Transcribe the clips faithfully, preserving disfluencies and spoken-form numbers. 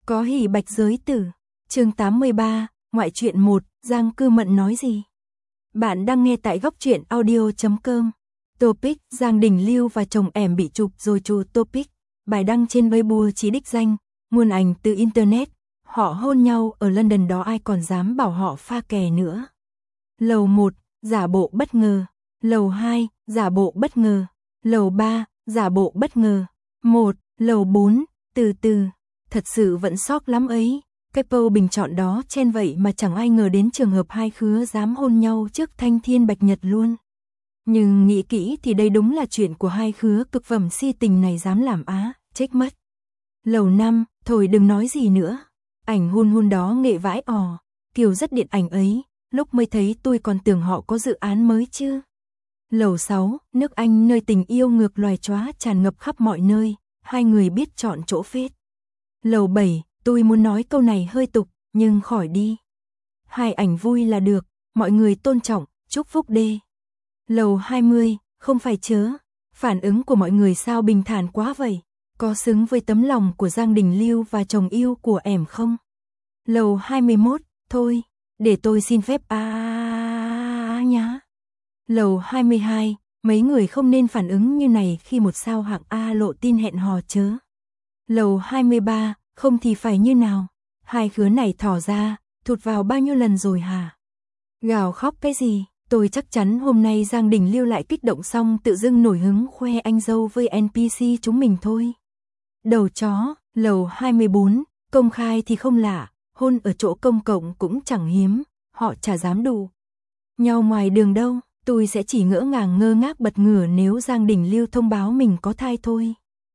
Có hỉ bạch giới tử. Chương tám mươi ba, ngoại truyện một, Giang Cư Mận nói gì? Bạn đang nghe tại góc truyện audio chấm com. Topic: Giang Đình Lưu và chồng ẻm bị chụp rồi chù. Topic: bài đăng trên Weibo chỉ đích danh, nguồn ảnh từ internet. Họ hôn nhau ở London đó, ai còn dám bảo họ pha kè nữa. Lầu một, giả bộ bất ngờ. Lầu hai, giả bộ bất ngờ. Lầu ba, giả bộ bất ngờ. Một, lầu bốn, từ từ. Thật sự vẫn sốc lắm ấy. Cái post bình chọn đó chen vậy mà chẳng ai ngờ đến trường hợp hai khứa dám hôn nhau trước thanh thiên bạch nhật luôn. Nhưng nghĩ kỹ thì đây đúng là chuyện của hai khứa cực phẩm si tình này dám làm á, chết mất. Lầu năm, thôi đừng nói gì nữa. Ảnh hun hun đó nghệ vãi ò, kiểu rất điện ảnh ấy, lúc mới thấy tôi còn tưởng họ có dự án mới chứ. Lầu sáu, nước Anh nơi tình yêu ngược loài chóa tràn ngập khắp mọi nơi, hai người biết chọn chỗ phết. Lầu bảy, tôi muốn nói câu này hơi tục, nhưng khỏi đi. Hai ảnh vui là được, mọi người tôn trọng, chúc phúc đê. Lầu hai mươi, không phải chớ, phản ứng của mọi người sao bình thản quá vậy, có xứng với tấm lòng của Giang Đình Lưu và chồng yêu của ẻm không? Lầu hai mươi mốt, thôi, để tôi xin phép a à, nhá. Lầu hai mươi hai, mấy người không nên phản ứng như này khi một sao hạng A lộ tin hẹn hò chớ. Lầu hai mươi ba, không thì phải như nào? Hai khứa này thỏ ra, thụt vào bao nhiêu lần rồi hả? Gào khóc cái gì? Tôi chắc chắn hôm nay Giang Đình Lưu lại kích động xong tự dưng nổi hứng khoe anh dâu với en pê xê chúng mình thôi. Đầu chó, lầu hai mươi bốn, công khai thì không lạ, hôn ở chỗ công cộng cũng chẳng hiếm, họ chả dám đù nhau ngoài đường đâu, tôi sẽ chỉ ngỡ ngàng ngơ ngác bật ngửa nếu Giang Đình Lưu thông báo mình có thai thôi.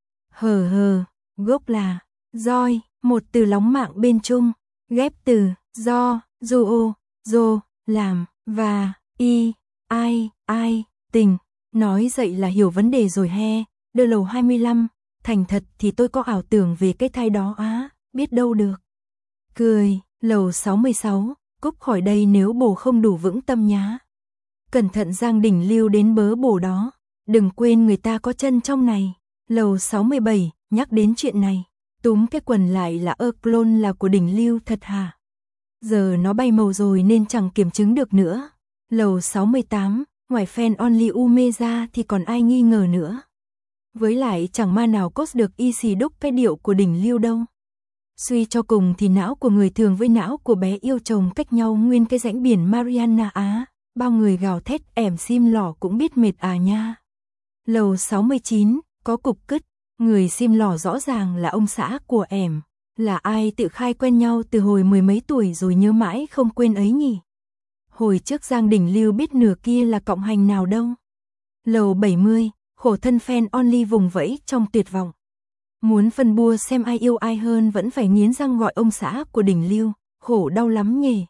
Hờ hờ, gốc là roi, một từ lóng mạng bên Trung, ghép từ do, dù ô, dô, làm, và, y, ai, ai, tình, nói dậy là hiểu vấn đề rồi he. Đưa lầu hai mươi lăm, thành thật thì tôi có ảo tưởng về cái thai đó á, biết đâu được. Cười, lầu sáu mươi sáu, cúp khỏi đây nếu bồ không đủ vững tâm nhá. Cẩn thận Giang Đình Lưu đến bớ bồ đó, đừng quên người ta có chân trong này. Lầu sáu mươi bảy, nhắc đến chuyện này, túm cái quần lại là ơ clone là của Đình Lưu thật hả? Giờ nó bay màu rồi nên chẳng kiểm chứng được nữa. Lầu sáu mươi tám, ngoài fan only Ume ra thì còn ai nghi ngờ nữa. Với lại chẳng ma nào cốt được y xì đúc cái điệu của Đình Lưu đâu. Suy cho cùng thì não của người thường với não của bé yêu chồng cách nhau nguyên cái rãnh biển Mariana á. Bao người gào thét ẻm sim lỏ cũng biết mệt à nha. Lầu sáu mươi chín, có cục cứt. Người sim lỏ rõ ràng là ông xã của ẻm. Là ai tự khai quen nhau từ hồi mười mấy tuổi rồi nhớ mãi không quên ấy nhỉ? Hồi trước Giang Đình Lưu biết nửa kia là cộng hành nào đâu. Lầu bảy mươi, khổ thân fan only vùng vẫy trong tuyệt vọng. Muốn phân bua xem ai yêu ai hơn vẫn phải nghiến răng gọi ông xã của Đình Lưu, khổ đau lắm nhỉ.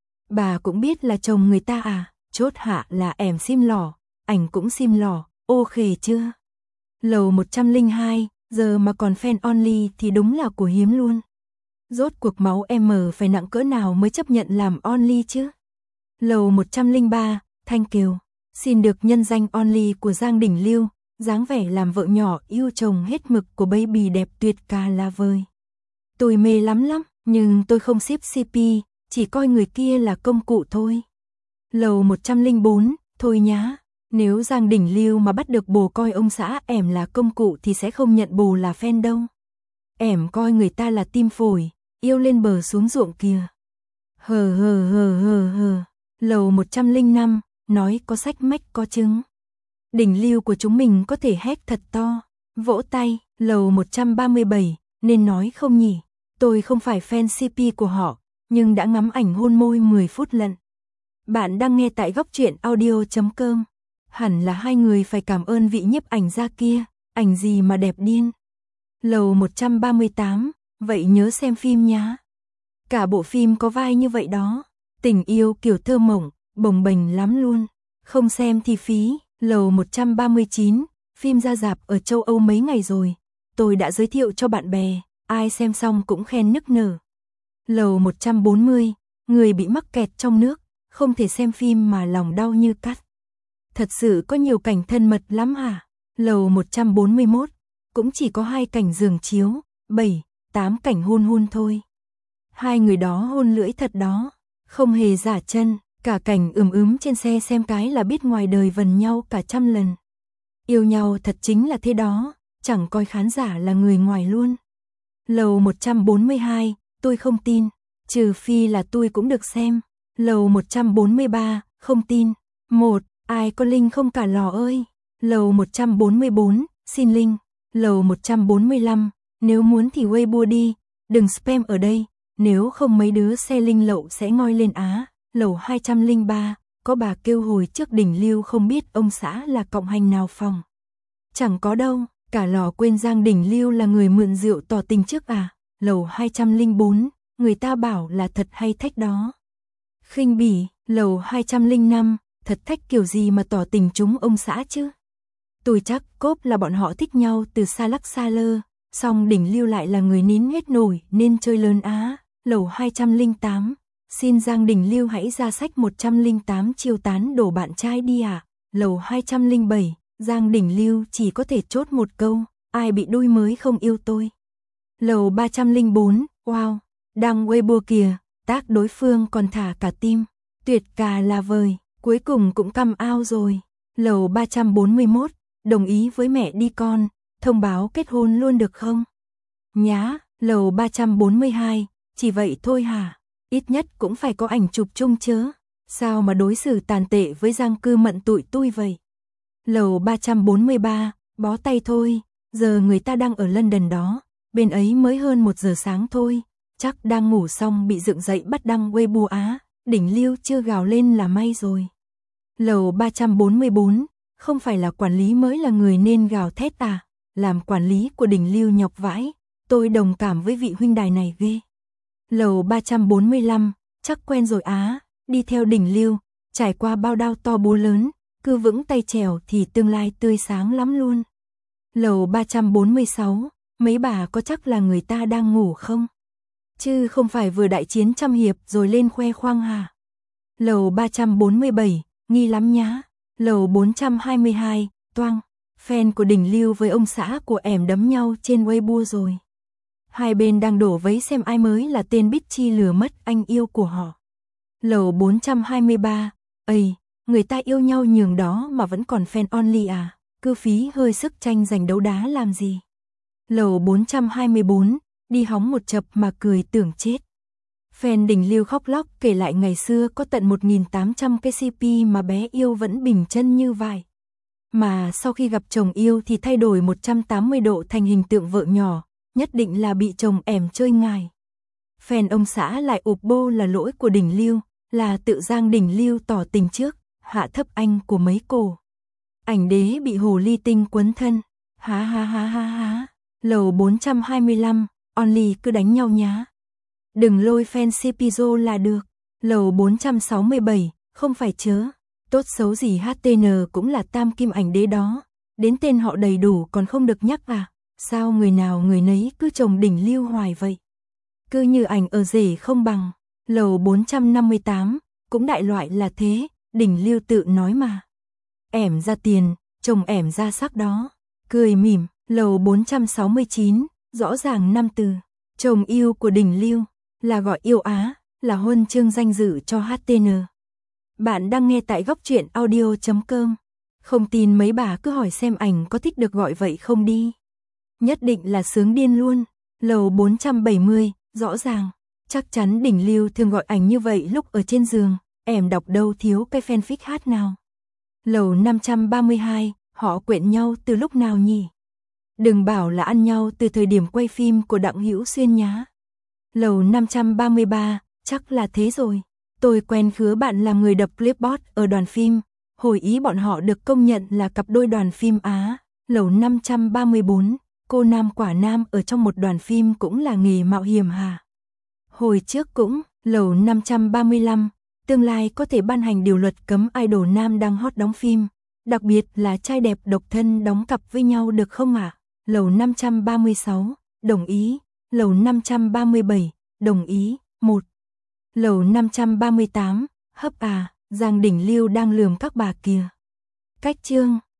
Bà cũng biết là chồng người ta à, chốt hạ là ẻm sim lỏ, ảnh cũng sim lỏ, ô khề chưa? Lầu một trăm lẻ hai, giờ mà còn fan only thì đúng là của hiếm luôn. Rốt cuộc máu em phải nặng cỡ nào mới chấp nhận làm only chứ? Lầu một trăm lẻ ba, Thanh Kiều, xin được nhân danh only của Giang Đình Lưu, dáng vẻ làm vợ nhỏ yêu chồng hết mực của baby đẹp tuyệt ca la vơi. Tôi mê lắm lắm, nhưng tôi không ship xê pê, chỉ coi người kia là công cụ thôi. Lầu một trăm lẻ bốn, thôi nhá, nếu Giang Đình Lưu mà bắt được bồ coi ông xã ẻm là công cụ thì sẽ không nhận bồ là fan đâu. Ẻm coi người ta là tim phổi, yêu lên bờ xuống ruộng kìa. Hờ hờ hờ hờ hờ. Lầu một trăm lẻ năm, nói có sách mách có chứng. Đình Lưu của chúng mình có thể hét thật to, vỗ tay. Lầu một trăm ba mươi bảy, nên nói không nhỉ? Tôi không phải fan xê pê của họ, nhưng đã ngắm ảnh hôn môi mười phút lận. Bạn đang nghe tại góc truyện audio chấm com. Hẳn là hai người phải cảm ơn vị nhiếp ảnh gia kia, ảnh gì mà đẹp điên. Lầu một trăm ba mươi tám, vậy nhớ xem phim nhá. Cả bộ phim có vai như vậy đó, tình yêu kiểu thơ mộng, bồng bềnh lắm luôn. Không xem thì phí. Lầu một trăm ba mươi chín, phim ra rạp ở châu Âu mấy ngày rồi. Tôi đã giới thiệu cho bạn bè, ai xem xong cũng khen nức nở. Lầu một trăm bốn mươi, người bị mắc kẹt trong nước, không thể xem phim mà lòng đau như cắt. Thật sự có nhiều cảnh thân mật lắm hả? Lầu một trăm bốn mươi mốt, cũng chỉ có hai cảnh giường chiếu. Bảy, tám cảnh hôn hôn thôi. Hai người đó hôn lưỡi thật đó, không hề giả chân, cả cảnh ừm ướm trên xe xem cái là biết ngoài đời vần nhau cả trăm lần. Yêu nhau thật chính là thế đó, chẳng coi khán giả là người ngoài luôn. Lầu một trăm bốn mươi hai, tôi không tin, trừ phi là tôi cũng được xem. Lầu một trăm bốn mươi ba, không tin. Một, ai có link không cả lò ơi. Lầu một trăm bốn mươi bốn, xin link. Lầu một trăm bốn mươi lăm, nếu muốn thì Weibo đi, đừng spam ở đây, nếu không mấy đứa xe link lậu sẽ ngoi lên á. Lầu hai trăm lẻ ba, có bà kêu hồi trước đỉnh lưu không biết ông xã là cộng hành nào phòng. Chẳng có đâu, cả lò quên Giang Đỉnh Lưu là người mượn rượu tỏ tình trước à. Lầu hai trăm lẻ bốn, người ta bảo là thật hay thách đó. Khinh bỉ. Lầu hai trăm lẻ năm, thật thách kiểu gì mà tỏ tình chúng ông xã chứ. Tôi chắc cốp là bọn họ thích nhau từ xa lắc xa lơ, song Đỉnh Lưu lại là người nín hết nổi nên chơi lớn á. Lầu hai trăm lẻ tám, xin Giang Đỉnh Lưu hãy ra sách một trăm lẻ tám chiêu tán đổ bạn trai đi à. Lầu hai trăm lẻ bảy, Giang Đỉnh Lưu chỉ có thể chốt một câu, ai bị đôi mới không yêu tôi. Lầu ba trăm lẻ bốn, wow, đăng Weibo kìa, tác đối phương còn thả cả tim, tuyệt cả là vời, cuối cùng cũng come out rồi. Lầu ba trăm bốn mươi mốt, đồng ý với mẹ đi con, thông báo kết hôn luôn được không? Nhá. Lầu ba trăm bốn mươi hai, chỉ vậy thôi hả? Ít nhất cũng phải có ảnh chụp chung chớ, sao mà đối xử tàn tệ với Giang Cư Mận tụi tôi vậy? Lầu ba trăm bốn mươi ba, bó tay thôi, giờ người ta đang ở London đó, bên ấy mới hơn một giờ sáng thôi, chắc đang ngủ xong bị dựng dậy bắt đăng Weibo á, Đỉnh Lưu chưa gào lên là may rồi. Lầu ba trăm bốn mươi bốn, không phải là quản lý mới là người nên gào thét à, làm quản lý của Đỉnh Lưu nhọc vãi, tôi đồng cảm với vị huynh đài này ghê. Lầu ba trăm bốn mươi lăm, chắc quen rồi á, đi theo Đỉnh Lưu, trải qua bao đao to búa lớn, cứ vững tay trèo thì tương lai tươi sáng lắm luôn. Lầu ba trăm bốn mươi sáu, mấy bà có chắc là người ta đang ngủ không? Chứ không phải vừa đại chiến trăm hiệp rồi lên khoe khoang hả? Lầu ba trăm bốn mươi bảy, nghi lắm nhá. Lầu bốn trăm hai mươi hai, toang, fan của Đỉnh Lưu với ông xã của ẻm đấm nhau trên Weibo rồi. Hai bên đang đổ vấy xem ai mới là tên Bitchy lừa mất anh yêu của họ. Lầu bốn trăm hai mươi ba, ây, người ta yêu nhau nhường đó mà vẫn còn fan only à, cứ phí hơi sức tranh giành đấu đá làm gì. Lầu bốn trăm hai mươi bốn, đi hóng một chập mà cười tưởng chết. Fan Đỉnh Lưu khóc lóc kể lại ngày xưa có tận một nghìn tám trăm cái xê pê mà bé yêu vẫn bình chân như vải. Mà sau khi gặp chồng yêu thì thay đổi một trăm tám mươi độ thành hình tượng vợ nhỏ, nhất định là bị chồng ẻm chơi ngài. Fan ông xã lại ụp bô là lỗi của Đỉnh Lưu, là tự Giang Đỉnh Lưu tỏ tình trước, hạ thấp anh của mấy cổ. Ảnh đế bị hồ ly tinh quấn thân, há há há há há. Lầu bốn trăm hai mươi lăm, only cứ đánh nhau nhá. Đừng lôi fan Cpizo là được. Lầu bốn trăm sáu mươi bảy, không phải chớ, tốt xấu gì hát tê en cũng là tam kim ảnh đế đó, đến tên họ đầy đủ còn không được nhắc à, sao người nào người nấy cứ chồng Đỉnh Lưu hoài vậy? Cứ như ảnh ở rể không bằng. Lầu bốn trăm năm mươi tám, cũng đại loại là thế, Đỉnh Lưu tự nói mà. Ẻm ra tiền, chồng ẻm ra sắc đó. Cười mỉm. Lầu bốn trăm sáu mươi chín, rõ ràng năm từ. Chồng yêu của Đỉnh Lưu, là gọi yêu á, là huân chương danh dự cho hát tê en. Bạn đang nghe tại góc truyện audio chấm com. Không tin mấy bà cứ hỏi xem ảnh có thích được gọi vậy không đi. Nhất định là sướng điên luôn. Lầu bốn trăm bảy mươi, rõ ràng. Chắc chắn Đỉnh Lưu thường gọi ảnh như vậy lúc ở trên giường, ẻm đọc đâu thiếu cái fanfic hát nào. Lầu năm trăm ba mươi hai, họ quện nhau từ lúc nào nhỉ? Đừng bảo là ăn nhau từ thời điểm quay phim của Đặng Hữu Xuyên nhá. Lầu năm trăm ba mươi ba, chắc là thế rồi. Tôi quen khứa bạn làm người đập clipboard ở đoàn phim, hồi ý bọn họ được công nhận là cặp đôi đoàn phim Á. Lầu năm trăm ba mươi bốn, cô nam quả nam ở trong một đoàn phim cũng là nghề mạo hiểm hả? Hồi trước cũng. Lầu năm trăm ba mươi lăm, tương lai có thể ban hành điều luật cấm idol nam đang hot đóng phim, đặc biệt là trai đẹp độc thân đóng cặp với nhau được không ạ? À? Lầu năm trăm ba mươi sáu, đồng ý. Lầu năm trăm ba mươi bảy, đồng ý. một. Lầu năm trăm ba mươi tám, hấp à, Giang Đỉnh Lưu đang lườm các bà kìa. Cách chương.